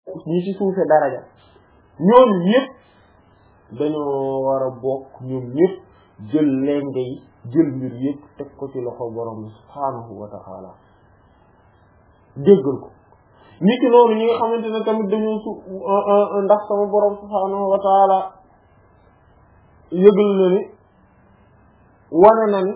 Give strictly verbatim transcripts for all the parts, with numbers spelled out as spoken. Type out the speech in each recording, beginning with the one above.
ñi ci suufe daraja ñooñu ñëpp dañoo war a bokk ñoom ñëpp jël lenge yi jël mbir yëpp teg ko ci loxo borom bi subhaanahu wa ta'ala déggal ko nit ki noonu ñi nga xamante ne tamit dañoo su ndax sama borom subhaanahu wa ta'ala yëgal na ni wane na ni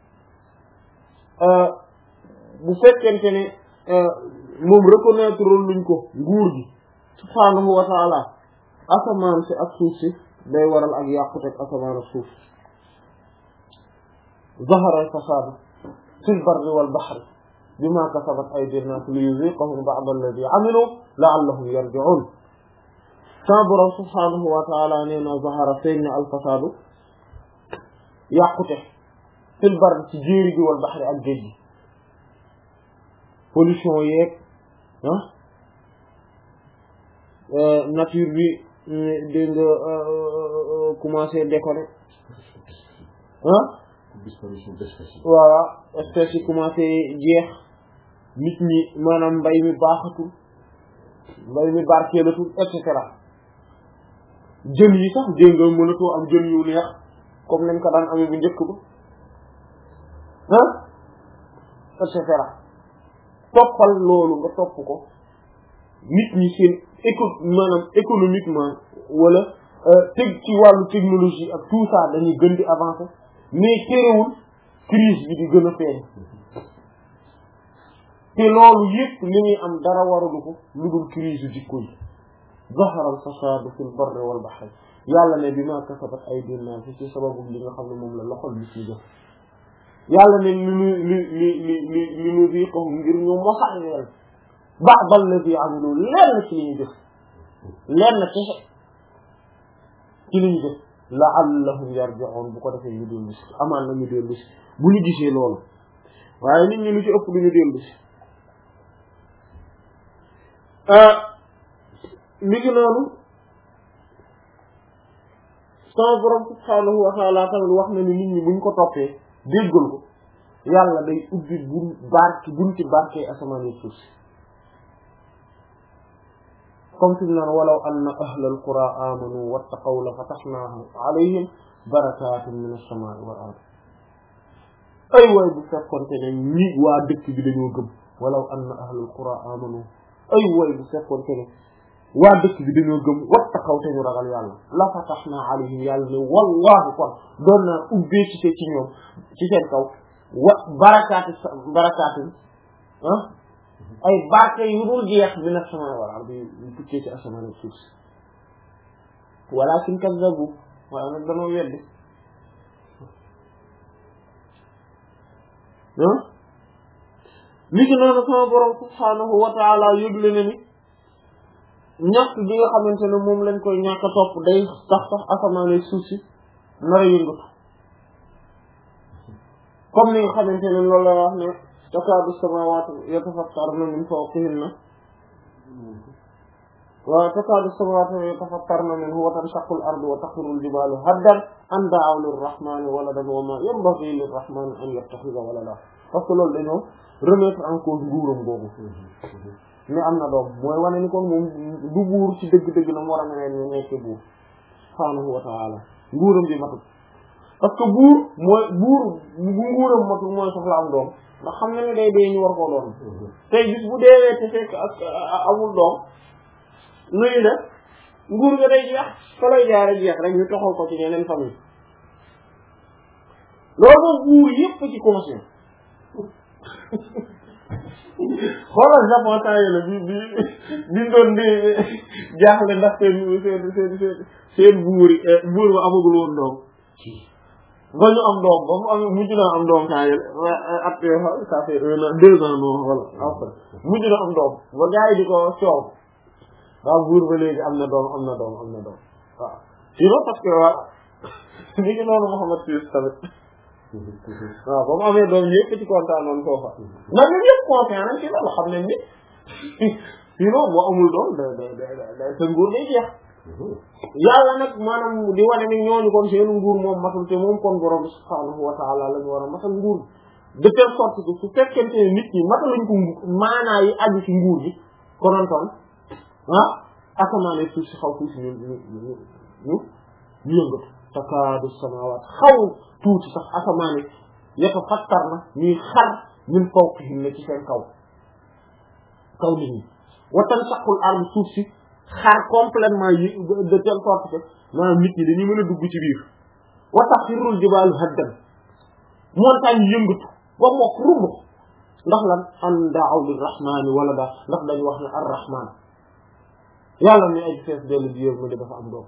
bu fekkente ne moom reconnaître luñ ko nguur gi subhaanahu wa ta'ala asamaan si ak suuf si day waral ak yàqute ak asamaan ak suuf zahara al-fasaadu fil barri wal bahri bimaa kasabat aydi n-naas liyuziiqahum ba'da alladhii 'amiluu la'allahum yarji'uun sama borom subhaanahu wa ta'ala nee na zahara feeñ na al-fasaadu yàqute fil barri ci jéeri gi wal bahri ak géej gi pollution yeeg ah nature bi dégg nga commencé décoller ah disparition d'espèces yi voilà espèces yi commencé jeex nit ñi maanaam mbay mi baaxatul mbay mi barkeelatul et cetera jën yi sax dégg nga mënatoo am jën yu neex comme nañ ko daan amee bu njëkk ba ah et cetera toppal loolu nga topp ko nit ñi seen éco maanaam économiquement wala teg ci wàllu technologie ak tout ça dañuy gën di avancer mais terewul crise bi di gën a feeñ te loolu yëpp li ñuy am dara waralu ko lu dul crise yu jikko yi zahara al-fasaadu fil barri wal bahri yàlla ne bimaa kasabat aydin naas ci sababu li nga xam ne moom la loxol bi ci def yàlla ne li li li li li li li nuziiqahum ngir ñu mosal leen ba'da alladhii 'amiluu lenn ci li ñu def lenn ci ci li ñu def la'allahum yarji'uun bu ko defee ñu dellu si amaan na ñu dellu si bu ñu gisee loolu waaye nit ñi lu ci ëpp du ñu dellu si mi ngi noonu sama borom subhaanahu wa ta'aala tamit wax na ni nit ñi buñ ko toppee déggal ko yàlla day ubbi bun barke bunti barke asamaan yi suuf si comme fi mu naan walaw anna ahlal quraa aamanu wattaqaw la fatahnaa alayhim barakaatun mina samaa'i wal ard ay waay bu fekkonte ne ñi waa dëkk bi dañoo gëm walaw anna ahlal quraa aamanu ay waay bu fekkonte ne waa dëkk bi dañoo gëm wattaqaw te ñu ragal yàlla la fatahnaa alayhim yàlla ne wallaahi kon doon naa ubbee ci ci ñoom ci seen kaw wa barakaati barakaati ah ay barke yu dul jeex bi na sama wal ardi yu tukkee ci asamaan ak suuf si walaakin kazzabu waaye nag danoo weddi ah li ci noonu sama borom subhaanahu wa ta'ala yëgle na ni ñàkk gi nga xamante ne moom lañ koy ñàkk a topp day tax sax asamaan ak suuf si nar a yëngatu comme ni nga xamante ne loolu la wax ne takaadu samaawaatu yatafattarna min fawqihinna wa takaadu samaawaatu yatafattarna minhu wa tanshaqqu al-ardu wa taxirru al-jibaalu haddan an da'aw lir-rahmaani waladan wa maa yanbaghii lir-rahmaani an yattakhidha waladan parce que loolu dañoo remettre en cause nguuram boobu ne am na doom mooy wane ni kon moom du buur ci dëgg-dëgg na mu war a mel ne nekk buur subhaanahu wa ta'aala nguuram bi matut parce que buur mooy buur bu nguuram matul mooy soxla am doom ndax xam na ne day dee ñu war koo doon tey bis bu deewee te fekk ak amul doom nuyu na nguur ga day jeex fa lay jaare jeex rek ñu toxal ko ci ñeneen famille loolu moom buur yépp ci conscient xoolal Japon temps la bi bi bi doon di jaaxle ndax seen seen seen seen seen buur buur ba amagul woon doom ba ñu am doom ba mu am mujj na am doom temps yële at ça fait un an deux ans non voilà après mujj na am doom ba gars yi di ko coow waaw buur ba léegi am na doom am na doom am na doom waaw sinon parce que voilà ni ki noonu Mouhamed Fils tamit waaw ba mu amee doom yëpp ci kontaan noonu foofa ndax ñun yëpp confiant nañ ci loolu xam nañ ni sinon boo amul doom da da da sa nguur day jeex yàlla nag maanaam di wane ni ñooñu kon seen nguur moom matul te moom kon borom subhaanahu wa ta'ala la ñu war a matal nguur de telle sorte que su fekkente ne nit ñi mataluñ ko maanaa yi aju ci nguur gi konontoon ah asamaan suuf si xaw tuuti ñu ñu ñu ñu ñu yëngatu takaadu samaawaat xaw tuuti sax asamaan yi yatafattar na ñuy xar min fawqihim ne ci seen kaw kaw nit ñi wa tanshaqqul ardu suuf si xar complètement yi de telle sorte que maanaam nit ñi dañuy mën a dugg ci biir wa taxirrul jibaalu haddan montagne yëngatu ba mokk rumb ndax lan an da'aw lirrahmani walada ndax dañu wax ne ar-rahman yàlla ne ay fees dellu bi yër ma de dafa am doom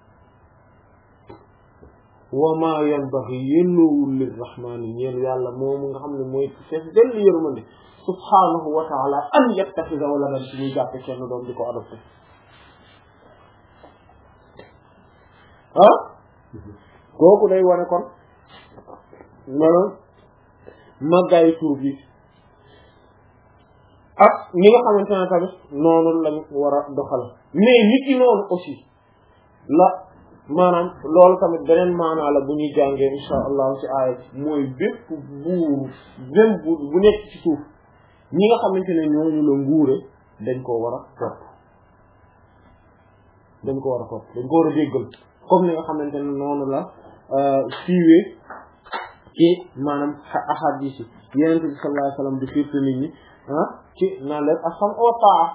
wa ma yanbaghi yelloowul lirrahmani ñeel yàlla moomu nga xam ne mooy fees dellu yër ma de subhanahu wa ta'ala an yattakhidha waladan ci muy jàppe kenn doom di ko adopté ah kooku day wane kon maanaam màggaayu tur bi ak ñi nga xamante ne tamit noonu lañ war a doxal mais nit ki noonu aussi la maanaam loolu tamit beneen maanaa la bu ñuy jàngee insha allah ci aaya mooy bépp buur même buur bu nekk ci suuf ñi nga xamante ne ñooñu la nguure dañ koo war a topp dañ ko war a topp dañ ko war a déggal comme ni nga xamante ne noonu la siiwee ci maanaam ahadis yi Yonent bi sallallahu alayhi wasallam di xiirte nit ñi ah ci naan leen asam wa taa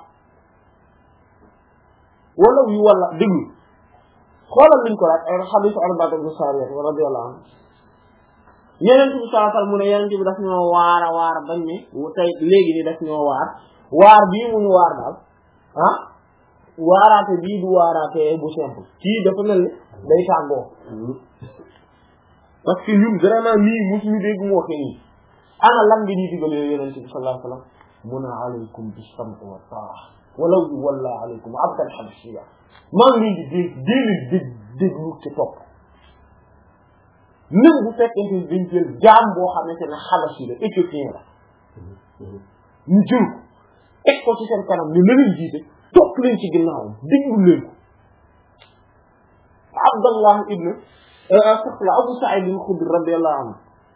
wala yu wala déglu xoolal liñ ko laaj ay xadiis Irbaad ibn Saariya radiyallahu anhu Yonent bi sallallahu alayhi wasallam mu ne Yonent bi daf ñoo waar a waar bañ ne tey léegi ni daf ñoo waar waar bii mu ñu waar daal ah waaraate bii du waaraate bu simple kii dafa mel ni day tàggoo parce que ñun vraiment nii musuñu dégg mu waxee nii ana lan nga ñuy digal Yonent bi sallallahu alayhi wasallam mun a alaykum bis-sam'i wa ta'a walaw walla alaykum abdan habashiyya maa ngi leen di dégg dégg dégg déglu ci topp même bu fekkente ni dañ jël jaam boo xamante ne xabashi la éthiopien la ñu jël ko teg ko ci seen kanam ñu leen jiite topp leen ci ginnaawam déglu leen ko Abdallah ibn astaghfirullah Abu Sa'id al-Khudri radiyallahu anhu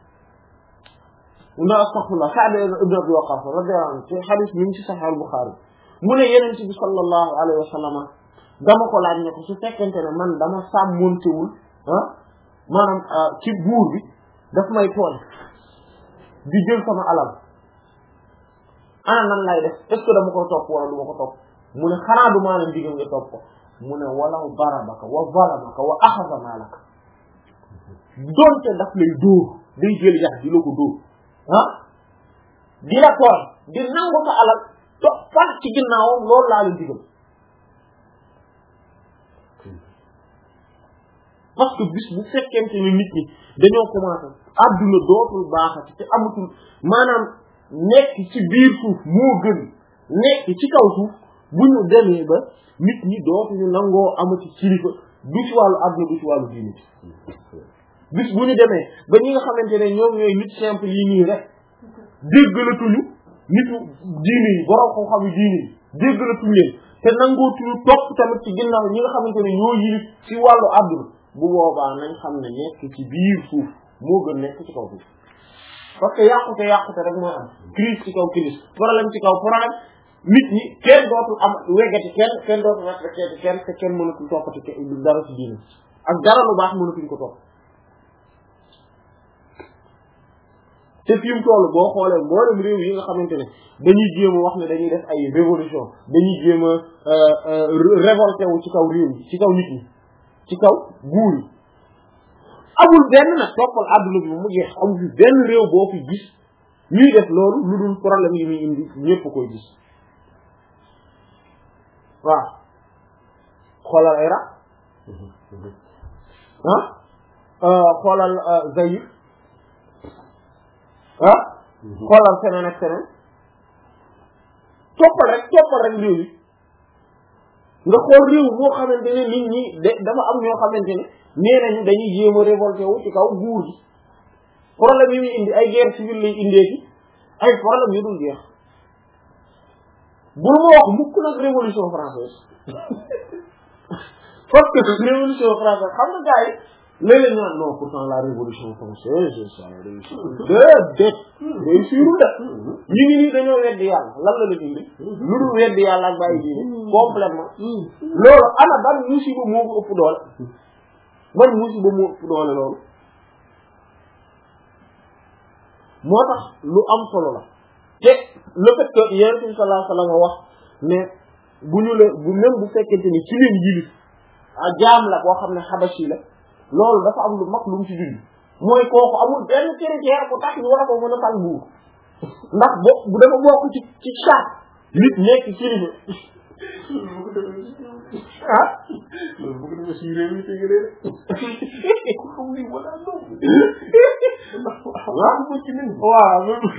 na astaghfirullah Sa'd ibn Abi Waqqas radiyallahu anhu ci hadith mi ngi ci Sahih al-Bukhari mu ne Yonent bi sallallahu alayhi wa sallam dama ko laaj ne ko su fekkente ne man dama sàmmontewul ah maanaam ci buur bi daf may tooñ di jël sama alal ana nan lay def est ce que dama ko topp wala du ma ko topp mu ne xanaa du maa leen digal nga topp ko mu ne walaw darabaka wa zalamaka wa axada maalaka doonte daf lay dóor day jël yax di la ko dóor ah di la tooñ di nangu sa alal toppal ci ginnaawam loolu laa leen digal parce que bis bu fekkente ni nit ñi dañoo commencé adduna dootul baaxati te amatul maanaam nekk ci biir suuf moo gën nekk ci kaw suuf bu ñu demee ba nit ñi dootuñu nangoo amati kilifa du ci wàllu adduna du ci wàllu diine bis bu ñu demee ba ñi nga xamante ne ñoom ñooy nit simple yi nii rek déggalatuñu nitu diine yi borom xam-xam yi diine yi déggalatuñu leen te nangootuñu topp tamit ci ginnaaw ñi nga xamante ne ñoo yilif ci wàllu adduna bu boobaa nañ xam ne nekk ci biir suuf moo gën nekk ci kaw suuf parce que yàqute yàqute rek mooy am crise ci kaw crise problème ci kaw problème nit ñi kenn dootul am weggati kenn kenn dootul respecté kenn te kenn mënatul toppati dara ci diine ak dara lu baax mënatuñ ko topp te fi mu toll boo xoolee mboolem réew yi nga xamante ne dañuy jéem a wax ne dañuy def ay révolution dañuy jéem a révolté wu ci kaw réew yi ci kaw nit ñi ci kaw buur yi amul benn nag toppal adduna bi mu jeex amul fi benn réew boo fi gis ñuy def loolu lu dul problème yi muy indi ñëpp koy gis waaw xoolal Irak ah xoolal Zaïre ah xoolal feneen ak feneen toppal rek toppal rek réew yi nga xool réew moo xamante ne nit ñi de dafa am ñoo xamante ne nee nañu dañuy jéem a révolté wu ci kaw nguur gi problème yi muy indi ay guerre civile lay indee ci ay problème yu dul jeex bul ma wax mukk nag révolution française parce que révolution française xam nga gars yi léeg-léeg ñu naan non pourtant la révolution française ça a réussi déedéet réussirul de ñi ngi nii dañoo weddi yàlla lan la la indi lu dul weddi yàlla ak bàyyi diine complètement loolu ana ban musiba moo ko ëpp doole ban musiba moo ëpp doole loolu moo tax lu am solo la te le fait que yonent bi sallallahu alayhi wa sallam wax ne bu ñu la bu même bu fekkente ni ci leen yilif a jaam la boo xam ne xabashi la loolu dafa am lu mag lu mu ci dund mooy kooku amul benn critère bu tax ñu war a ko mën a fal buur ndax bo bu dafa bokk ci ci charte nit nekk kilifa ah loolu bu ko defee si réew mi tege leen ko xam ni wala non waaw ko ci nin waaw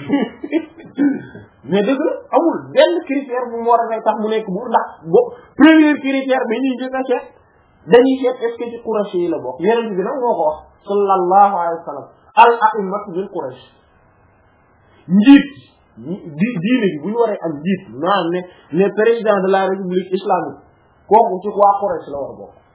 mais dëgg la amul benn critère bu mu war a fay tax mu nekk buur ndax bo premier critère bi ñuy njëkk a seet dañuy seet est-ce que ci Quraysh yi la bokk yeneen bi nag moo ko wax sallallahu alayhi wa sallam al a'immat min Quraysh njiit di diine bi bu ñu waree am njiit maanaam ne ne président de la république islamique kooku ci waa Quraysh la war a bokk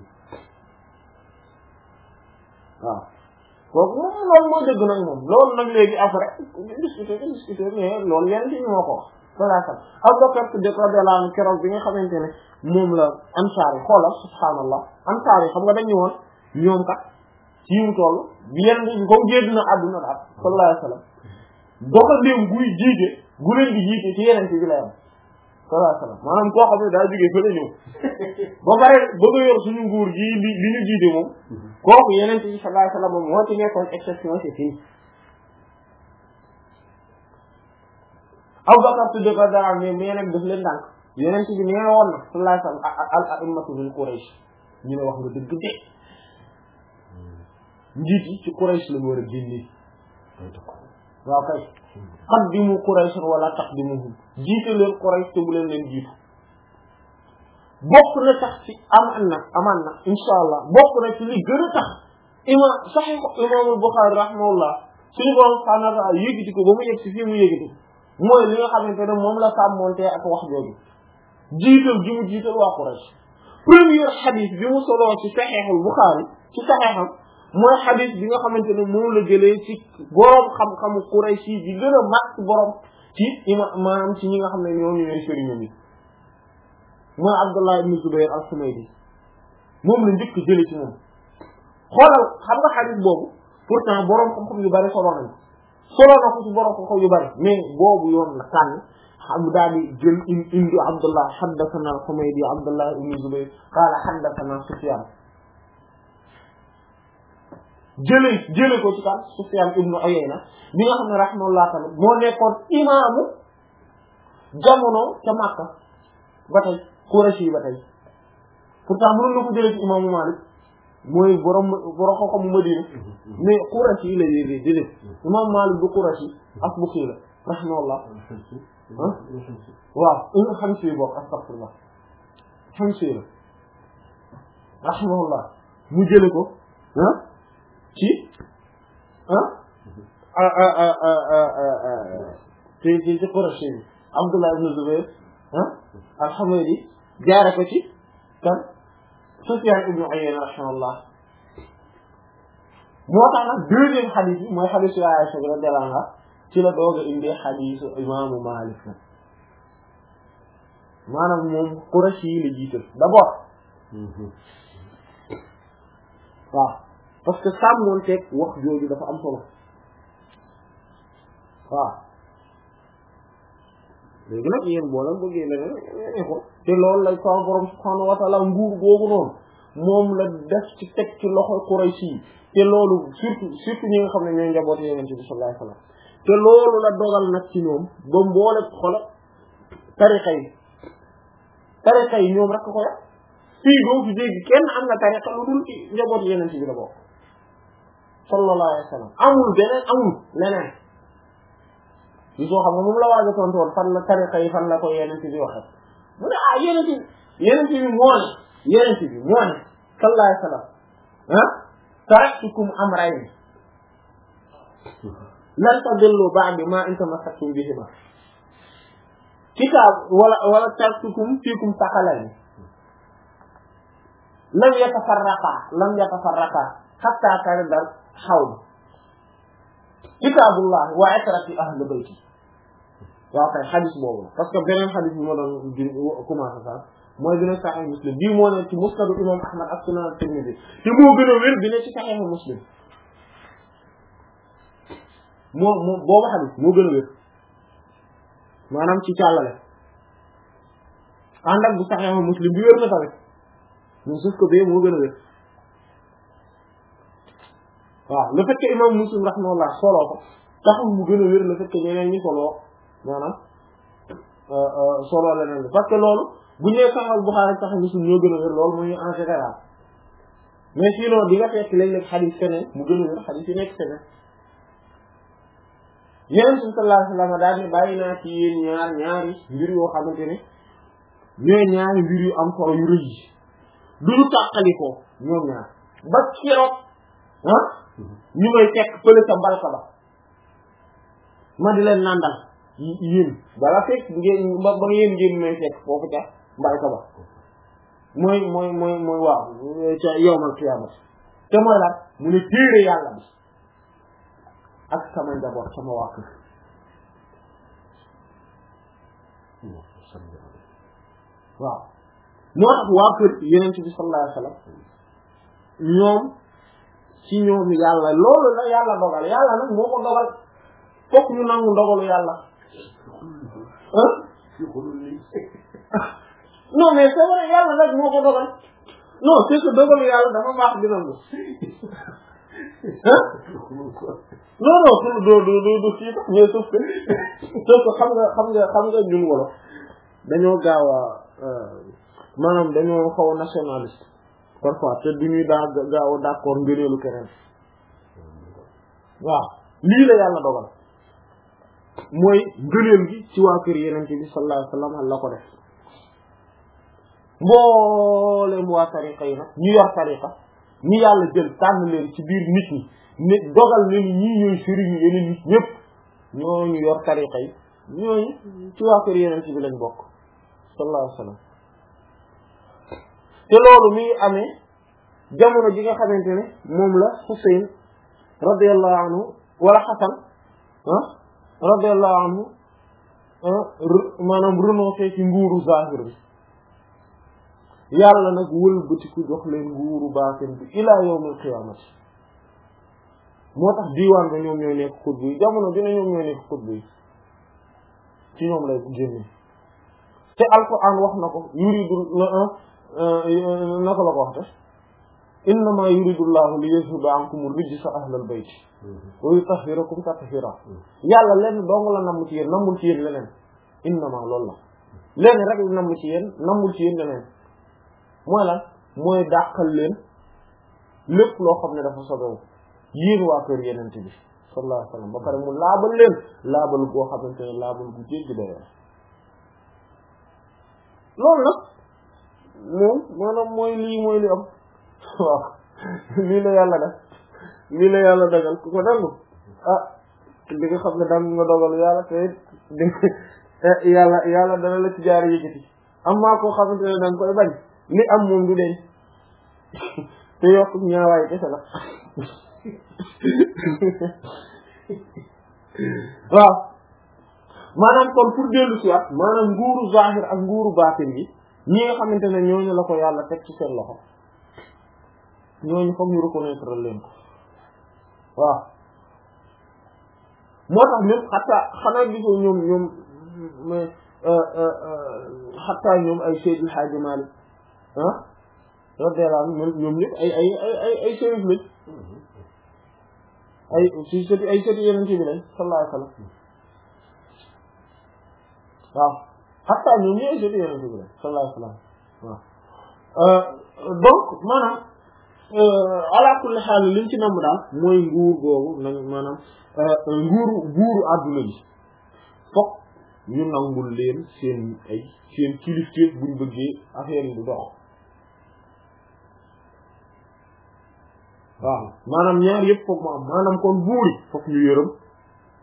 waaw kooku moom loolu mooy dëgg nag moom loolu nag léegi après discuter discuter mais loolu yeneen ci moo ko wax voilà sax Abubakar Siddiq radiyallahu anhu keroog bi nga xamante ne moom la ansaar yi xoolal subhaanallah ansaar yi xam nga dañu woon ñoom kat ci mu toll bi yenn bi comme génn na àdduna daal sallallahu alayhi wa sallam doxandéem guy jiite gu leen di jiite ci yeneen ci bi lay am sallallahu alayhi wa sallam maanaam koo xam ne daa jógee fa la ñëw ba pare bëgg a yor suñu nguur gi li li ñu jiite moom kooku yeneen ci sallallahu alayhi wa sallam moom moo ci nekkoon exception c'est fini Abubakar Siddiq radiyallahu anhu mais nag daf leen ndànk yeneen ci bi nee woon na sallallahu alayhi wa sallam al a'immatu min Quraysh ñu ne wax nga dëgg de njiit yi ci Quraysh la ñu war a génnee waaw kay qaddimu Quraysh wala taqdimuhum jiite leen Quraysh te bu leen leen jiitu bokk na tax ci amaan na amaan na insha allah bokk na ci li gën a tax ima Sahih Imam Bukhari rahimahullah suñu borom subhanahu wa ta'ala yëgiti ko ba mu yëg si fii mu yëgiti mooy li nga xamante ne moom la sàmmonte ak wax jooju jiital gi mu jiital waa Quraysh premier xadis bi mu soloo ci Sahihul Bukhari ci Sahiham mooy xadis bi nga xamante ne moom la jëlee ci boroom xam-xamu Quraysh yi di gën a mag ci boroom ci ima maanaam ci ñi nga xam ne ñoo ñooy sëriñam yi mooy Abdullah ibn Zubayr al-Humaydi moom la njëkk jële ci moom xoolal xam nga xadis boobu pourtant boroom xam-xam yu bari solo nañ solo na ko ci boroom xam-xam yu bari mais boobu yoon la tànn xam daal di jël indi Abdullah haddathana al-Humaydi Abdullah ibn Zubayr qala haddathana Sufyan jële jële ko ci kan Sufyan ibn Uyayna bi nga xam ne rahimahullah tamit moo nekkoon imaamu jamono ca Makka ba tey Quraysh yi ba tey pourtant mënoon na ko jële ci imaamu Malik mooy borom borom xam-xamu Madina mais Quraysh yi la yéegee déedéet imaamu Malik du Quraysh yi Asbahi la rahimahullah ah waaw un Hamsi bokk astaghfirullah Hamsi la rahimahullah mu jële ko ah ci ah ci ci ci Quraysh yi Abdullah ibn Zubayr ah al-Humaydi jaare ko ci kan Sufyan ibn Uyayna rahimahullah moo tax nag deuxième xadis bi mooy xadisu Aisha radiyallahu anha ci la doog a indee xadisu imaamu Malik nag maanaam moom Quraysh yi la jiital d'abord waaw parce que sàmmoonteeg wax jooju dafa am solo waaw léegi nag yéen boo leen bëggee leneen ko te loolu lay sama borom subhanahu wa ta'ala nguur googu noonu moom la def ci teg ci loxo Quraysh yi te loolu surtout surtout ñi nga xam ne ñooy njaboot Yonent bi sallallahu alayhi wasallam te loolu la dogal nag ci ñoom ba mboole xola tariqa yi tariqa yi ñoom rek ko yor fii doo fi dégg kenn am na tariqa lu dul njaboot Yonent bi la bokk sallallahu alayhi wasallam amul beneen amul leneen li soo xam nga moom la waaj a tontoon fan la tariqa yi fan la ko Yonent bi waxe mu ne ah Yonent bi Yonent bi moo ne Yonent bi moo ne sallallahu alayhi wasallam ah taraktukum amrayn lan tadillu ba'di ma in tamassaktum bihima kitaab wala wala taraktukum fiikum thaqalayn lam yatafarraqa lam yatafarraqa hatta kana hawd kitabullah wa itrati ahli bayti waaw kay xadis boobu parce que beneen xadis bi ma doon commencé sax mooy bi ne Sahih Muslim bii moo ne ci musnad imam Ahmad ak sunan Tirmidhi te moo gën a wér bi ne ci Sahih Muslim moo moo boobu xadis moo gën a wér maanaam ci càllale ànd ak bu Sahih Muslim bi wér na tamit mais sauf que bee moo gën a wér waaw le fait que imam Muslim rahimahullah soloo ko taxul mu gën a wér le fait que ñeneen ñi soloo maanaam solo leneen bi parce que loolu bu ñu nee Sahih Bukhari Sahih Muslim ñoo gën a wér loolu mooy en général mais sinon di nga fekk léeg-léeg xadis feneen mu gën a wér xadis yi nekk feneen Yonent bi sallallahu alayhi wa sallam daal ne bàyyi naa ci yéen ñaar ñaari mbir yoo xamante ne ñooy ñaari mbir yu am solo yu rëy yi duñu tàqalikoo ñoom ñaar ba keroog ah ñu may fekk fële sa mbalka ba ma di leen nandal yéen bala fekk ngeen ba ba yéen ngeen may fekk foofu ca mbalka ba mooy mooy mooy mooy waaw ca yawmal qiyaama te mooy la mu ne téere yàlla bi ak sama njaboot sama waa kër waaw moo tax waa kër Yonent bi sallallahu alayhi wa sallam ñoom ci ñoom yàlla loolu la yàlla dogal yàlla nag moo ko dogal fokk ñu nangu ndogalu yàlla ah non mais c'est vrai yàlla nag moo ko dogal non c'est que dogalu yàlla dafa baax di nangu ah non non pour do do do do fii sax mais sauf que sauf que xam nga xam nga xam nga ñun wolof dañoo gaaw a maanaam dañoo xaw a nationaliste parfois te du ñuy daa gaaw a d'accord ngëneelu keneen waaw lii la yàlla dogal mooy ngëneel gi ci waa kër Yonent bi sallallahu alayhi wa sallam la ko def mboolem waa tariqa yi nag ñu yor tariqa ñi yàlla jël tànn leen ci biir nit ñi ne dogal leen ñii ñooy sëriñu yeneen nit ñëpp ñooñu yor tariqa yi ñooñu ci waa kër Yonent bi lañ bokk sallallahu alayhi wa sallam te loolu mi ngi amee jamono ji nga xamante ne moom la Husayn radiyallahu anhu wala Hasan ah radiyallahu anhu maanaam renoncé ci nguuru zahir bi yàlla nag wëlbatiku jox leen nguuru baatin bi ila yawmil qiyaamati moo tax diiwaan ba ñoom ñooy nekk xutbu yi jamono dina ñoom ñooy nekk xutbu yi ci ñoom lay génne te alquran wax na ko yuridu naka la ko wax te innama yuridu llahu li yuzhiba ankum rijsa ahlal bayt wa yutahhirakum tathira yàlla lenn dong la namm ci yéen nammul ci yéen leneen innama loolu la lenn rek la namm ci yéen nammul ci yéen leneen mooy lan mooy dàqal leen lépp loo xam ne dafa sobewu yéen waa kër Yonent bi sallallahu alayhi wa sallam ba pare mu laabal leen laabal goo xamante ne laabal gu jéggi dayoo loolu nag moom maanaam mooy lii mooy li am waaw lii la yàlla def lii la yàlla dagal ku ko dangu ah di nga xam ne dangu nga dogal yàlla te di yàlla yàlla dana la ci jaar yëkkati am maa koo xamante ne danga koy bañ li am moom du deñ te yokk ñaawaay kese la waaw maanaam kon pour dellu si waat maanaam nguuru zahir ak nguuru baatin bi ñi nga xamante ne ñooñu la ko yàlla teg ci seen loxo ñooñu foog ñu reconnaître leen ko waaw moo tax ñoom xataa xanaa gisoo ñoom ñoom mais xataa ñoom ay Seydil Hadji Malick ah radiyallahu anhu ñoom ñëpp ay ay ay ay ay chérif lañ ay si sëti ay sëti Yonent bi lañ sallallahu alayhi wa sallam waaw xataa ñoom ñooy sëti Yonent bi lañ sallallahu alayhi wa sallam waaw donc maanaam ala kulli xaal liñ ci namm daal mooy nguur googu nañ maanaam nguuru nguuru àdduna bi fokk ñu nangul leen seen ay seen kilifteef buñ bëggee affaire yi du dox waaw maanaam ñaar yëpp fokk mu am maanaam kon buur yi fokk ñu yërëm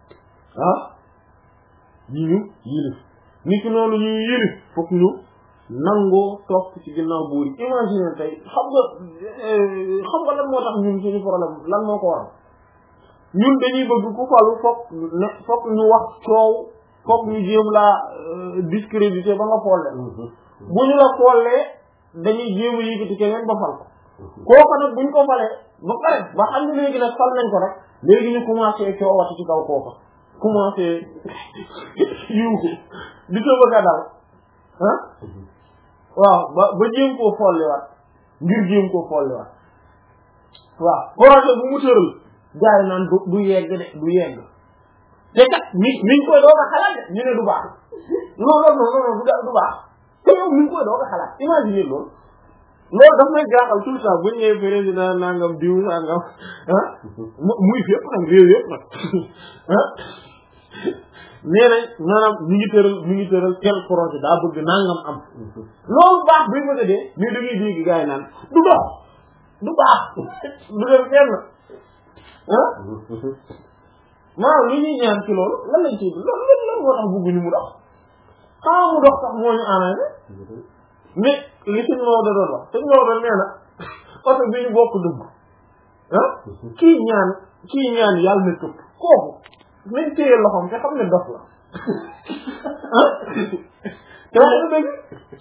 ah ñi ñu yilif ni ki noonu ñu yilif fokk ñu nangoo topp ci ginnaaw buur yi imagine tey xam nga xam nga lan moo tax ñun suñu problème lan moo ko waral ñun dañuy bëgg ku falu fokk ne fokk ñu wax coow fokk ñu jéem laa discrédité ba nga folle bu ñu la follee dañuy jéem a yëkkati keneen ba fal ko kooku nag buñ ko falee ba pare ba xam ne léegi nag fal nañ ko rek léegi ñu commencé coowati ci kaw kooka commencé yuuxu di ko bëgg a dal ah waaw ba ba jéem koo folliwaat ngir jéem koo folliwaat waaw projet bu mu tëral gars yi naan du du yegg de du yegg te kat mi mi ngi koy doog a xalaat de ñu ne du baax non non non non du du baax te yow mi ngi koy doog a xalaat imagine loolu loolu daf may jaaxal tout le temps bu ñu ñëwee président nangam diw nangam ah muy fépp nag réew yëpp nag ah nee nañ maanaam ñu ngi tëral ñu ngi tëral tel projet daa bëgg nangam am loolu baax buy bëgg a dee mais da ngay dégg gars yi naan du dox du baax du dem fenn ah maanaam li ñuy ñaan ci loolu lan lañ ciy loolu lan lan moo tax bëgguñu mu dox xamaa mu dox sax moo ñu arrangé mais li suñ Maodo doon wax suñ Maodo nee na oto bi ñu bokk dugg ah kii ñaan kii ñaan yàlla na këpp kooku nañ téye loxoom te xam ne dof la ah te wax na dëgg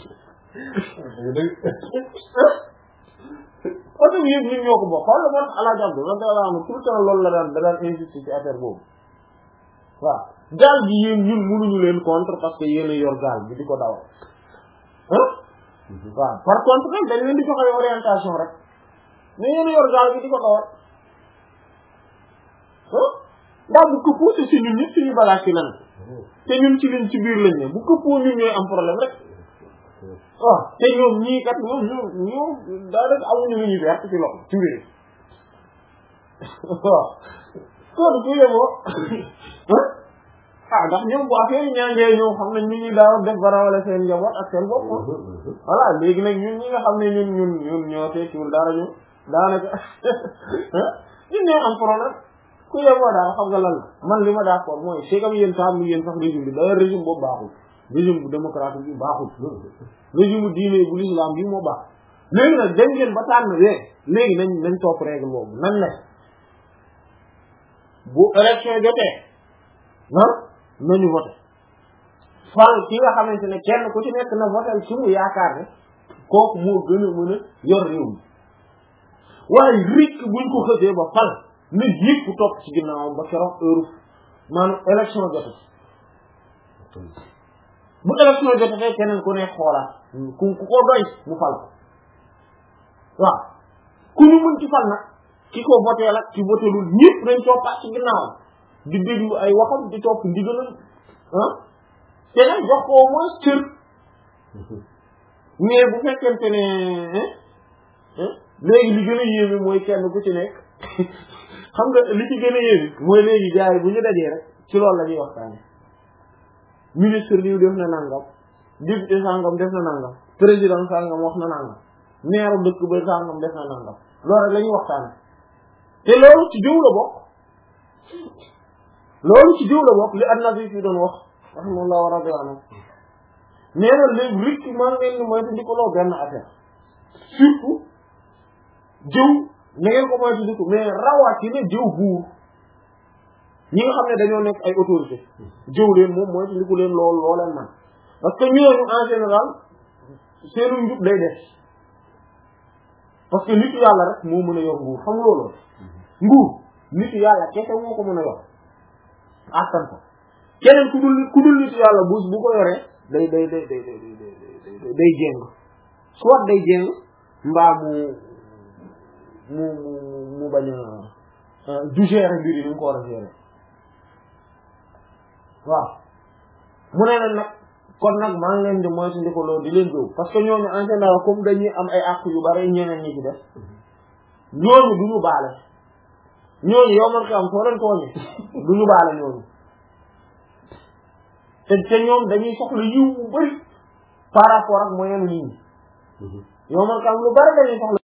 oto bi yëpp ñun ñoo ko bokk xool la man Alaaji Abdu la daa am tout le temps loolu la daan da daan insister ci affaire boobu waaw gaal gi yéen ñun mënuñu leen contre parce que yéen a yor gaal bi di ko dawal ah waaw par contre nag dañ leen di joxe orientation rek mais yéen a yor gaal bi di ko dawal ah ndax bu këppoo te si ñun ñëpp suñu bagage ci lan te ñun ci liñ ci biir lañ ne bu këppoo ñun ñooy am problème rek waaw te ñoom ñii kat ñoom ñoom ñoom daa def amuñu lu ñuy vert ci loxo ci biir waaw kon ku yemoo ah ndax ñoom bu affaire yi ñaangee ñoom xam nañ ni ñuy daaw def barawale seen njaboot ak seen bopp voilà léegi nag ñun ñi nga xam ne ñun ñun ñun ñoo tekkiwul dara ñu daanaka ñun ñoo am problème ku yemoo daal xam nga lan la man li ma d'accord mooy c'est comme yéen sax mu yéen sax régime bi d'ailleurs régime boobu baaxul régime bu démocratique bi baaxul régime bu diine bu l'islam bi moo baax léegi nag dem ngeen ba tànn wee léegi nañ nañ topp règle boobu nañ ne bu élection jotee ah nañu voté fal ki nga xamante ne kenn ku ci nekk na voté ci mu yaakaar ne kooku moo gën a mën a yor réew mi waaye rikk buñ ko xësee ba fal na yëpp topp ci ginnaawam ba keroog heure maanaam élection jotee bu élection jotee keneen ku ne xoolaat ku ku ko doy mu fal ko waaw ku ñu mën ci fal nag ki ko voté la ki voté lul ñëpp dañ toppaat ci ginnaawam di déglu ay waxam di topp ndigalam ah te nag jox ko au moins cër mais bu fekkente ne léegi li gën a yéeme mooy kenn ku ci nekk xam nga li ci gën a yéeme mooy léegi jaay bu ñu dajee rek ci loolu la ñuy waxtaane ministre liw def na nangam député sangam def na nangam président sangam wax na nangam maire dëkk ba sangam def na nangam loolu rek la ñuy waxtaane te loolu ci jëw la bokk loolu ci jëw la bokk li An-Nabi fi doon wax rahimahullah wa radiya anhu nee na léegi rikk maa ngeen ni moytu di ko loo benn affaire surtout jëw na ngeen ko moytu di ko mais rawatina jëw buur ñi nga xam ne dañoo nekk ay autorité jëw leen moom mooy li ko leen lool loo leen man parce que ñooñu en général seenu njub day des parce que nitu yàlla rek moo mën a yor nguur xam loolu nguur nitu yàlla kese moo ko mën a yor attan ko keneen ku dul ku dul nitu yàlla bu bu ko yoree day day day day day day jéng soit day jéng mbaa mu mu mu mu bañ a du gérer mbir yi ni mu ko war a gérer waaw mu ne leen nag kon nag maa ngi leen di moytu ndi ko loolu di leen jóg parce que ñooñu en général comme dañuy am ay àq yu bari ñeneen ñi ci def ñooñu du ñu baale ñooñu yow man ko am soo leen tooñee du ñu baale ñooñu te te ñoom dañuy soxla yiw bu bari par rapport ak moyen nit ñi yow man ko am lu bari dañuy soxla